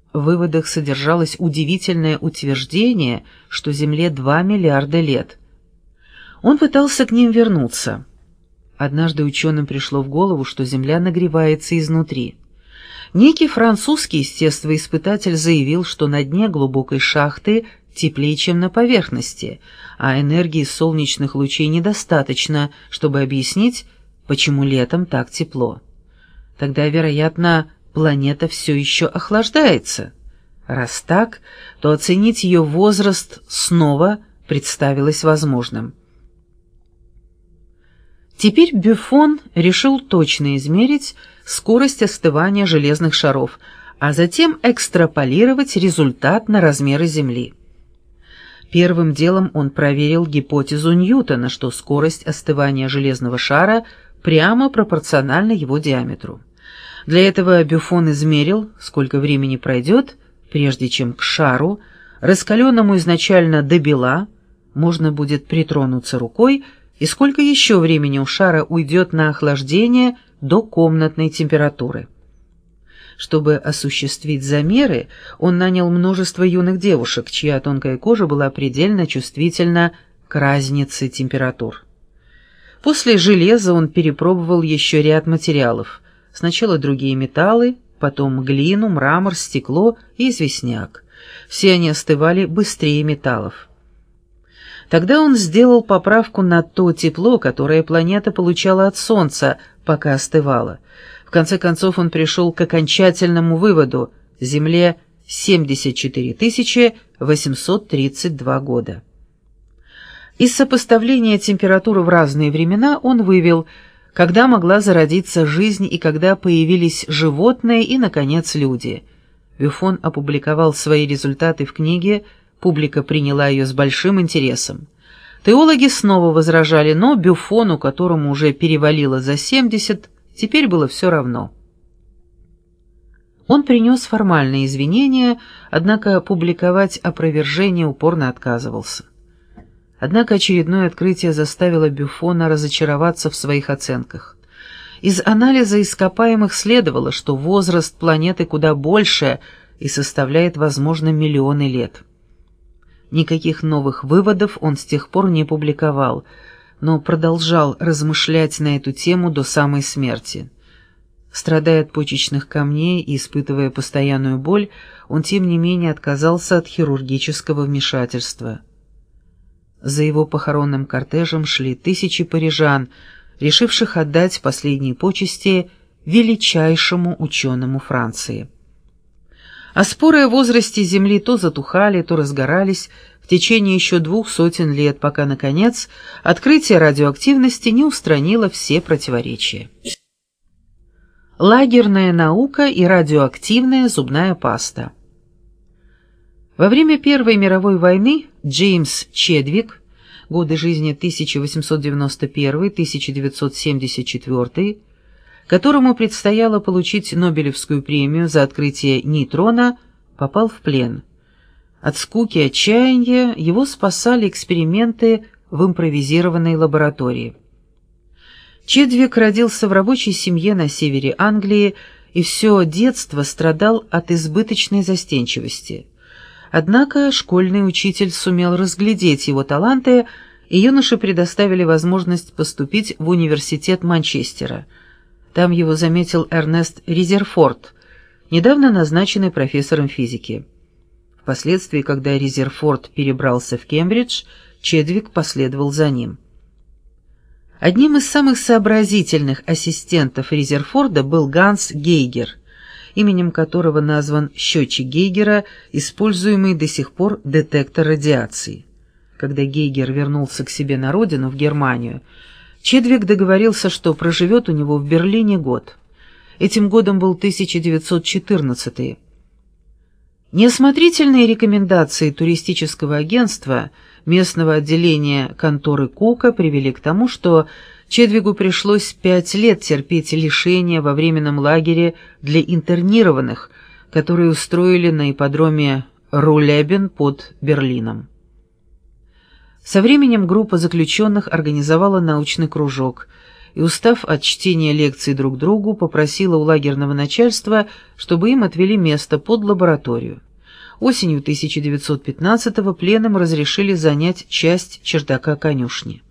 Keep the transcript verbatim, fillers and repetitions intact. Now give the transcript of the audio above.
В выводах содержалось удивительное утверждение, что Земле два миллиарда лет. Он пытался к ним вернуться. Однажды ученым пришло в голову, что Земля нагревается изнутри. Некий французский естествоиспытатель заявил, что на дне глубокой шахты теплее, чем на поверхности, а энергии солнечных лучей недостаточно, чтобы объяснить, почему летом так тепло. Тогда, вероятно, планета все еще охлаждается. Раз так, то оценить ее возраст снова представилось возможным. Теперь Бюфон решил точно измерить скорость остывания железных шаров, а затем экстраполировать результат на размеры Земли. Первым делом он проверил гипотезу Ньютона, что скорость остывания железного шара прямо пропорциональна его диаметру. Для этого Бюфон измерил, сколько времени пройдет, прежде чем к шару, раскаленному изначально до бела, можно будет притронуться рукой, и сколько еще времени у шара уйдет на охлаждение до комнатной температуры. Чтобы осуществить замеры, он нанял множество юных девушек, чья тонкая кожа была предельно чувствительна к разнице температур. После железа он перепробовал еще ряд материалов. Сначала другие металлы, потом глину, мрамор, стекло и известняк. Все они остывали быстрее металлов. Тогда он сделал поправку на то тепло, которое планета получала от Солнца, пока остывала. В конце концов он пришел к окончательному выводу: Земле семьдесят четыре тысячи восемьсот тридцать два года. Из сопоставления температур в разные времена он вывел, когда могла зародиться жизнь и когда появились животные и, наконец, люди. Бюфон опубликовал свои результаты в книге, публика приняла ее с большим интересом. Теологи снова возражали, но Бюфону, которому уже перевалило за семьдесят, теперь было все равно. Он принес формальные извинения, однако публиковать опровержение упорно отказывался. Однако очередное открытие заставило Бюфона разочароваться в своих оценках. Из анализа ископаемых следовало, что возраст планеты куда больше и составляет, возможно, миллионы лет. Никаких новых выводов он с тех пор не публиковал, но продолжал размышлять на эту тему до самой смерти. Страдая от почечных камней и испытывая постоянную боль, он тем не менее отказался от хирургического вмешательства. За его похоронным кортежем шли тысячи парижан, решивших отдать последние почести величайшему ученому Франции. А споры о возрасте Земли то затухали, то разгорались в течение еще двух сотен лет, пока, наконец, открытие радиоактивности не устранило все противоречия. Лагерная наука и радиоактивная зубная паста. Во время Первой мировой войны Джеймс Чедвик, годы жизни тысяча восемьсот девяносто первый — тысяча девятьсот семьдесят четвёртый, которому предстояло получить Нобелевскую премию за открытие нейтрона, попал в плен. От скуки и отчаяния его спасали эксперименты в импровизированной лаборатории. Чедвик родился в рабочей семье на севере Англии и все детство страдал от избыточной застенчивости. Однако школьный учитель сумел разглядеть его таланты, и юноше предоставили возможность поступить в университет Манчестера. Там его заметил Эрнест Резерфорд, недавно назначенный профессором физики. Впоследствии, когда Резерфорд перебрался в Кембридж, Чедвик последовал за ним. Одним из самых сообразительных ассистентов Резерфорда был Ганс Гейгер, именем которого назван счетчик Гейгера, используемый до сих пор детектор радиации. Когда Гейгер вернулся к себе на родину, в Германию, Чедвик договорился, что проживет у него в Берлине год. Этим годом был тысяча девятьсот четырнадцатый. Неосмотрительные рекомендации туристического агентства, местного отделения конторы Кука привели к тому, что Чедвигу пришлось пять лет терпеть лишения во временном лагере для интернированных, которые устроили на ипподроме Рулебен под Берлином. Со временем группа заключенных организовала научный кружок, и, устав от чтения лекций друг другу, попросила у лагерного начальства, чтобы им отвели место под лабораторию. Осенью тысяча девятьсот пятнадцатого пленным разрешили занять часть чердака конюшни.